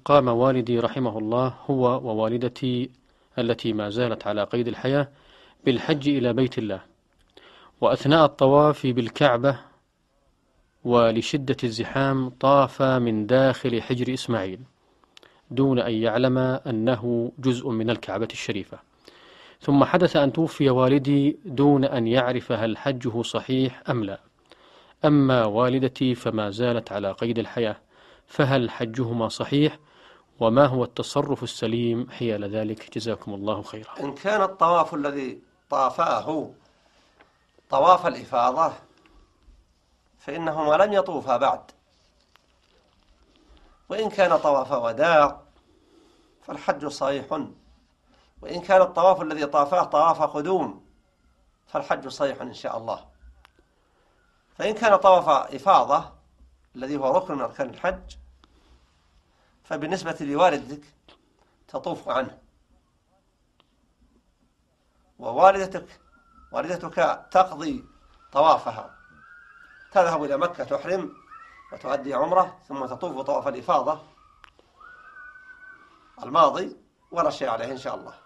قام والدي رحمه الله هو ووالدتي التي ما زالت على قيد الحياة بالحج إلى بيت الله، وأثناء الطواف بالكعبة ولشدة الزحام طاف من داخل حجر إسماعيل دون أن يعلم أنه جزء من الكعبة الشريفة. ثم حدث أن توفي والدي دون أن يعرف هل حجه صحيح أم لا. أما والدتي فما زالت على قيد الحياة، فهل حجهما صحيح؟ وما هو التصرف السليم حيال ذلك؟ جزاكم الله خيرا. إن كان الطواف الذي طافاه طواف الإفاضة فإنهما لم يطوفا بعد، وإن كان طواف وداع فالحج صحيح، وإن كان الطواف الذي طافاه طواف قدوم فالحج صحيح إن شاء الله. فإن كان طواف إفاضة الذي هو ركن من أركان الحج فبالنسبة لوالدتك تطوف عنه، والدتك تقضي طوافها، تذهب إلى مكة تحرم وتؤدي عمرة ثم تطوف طواف الإفاضة الماضي ولا شيء عليه إن شاء الله.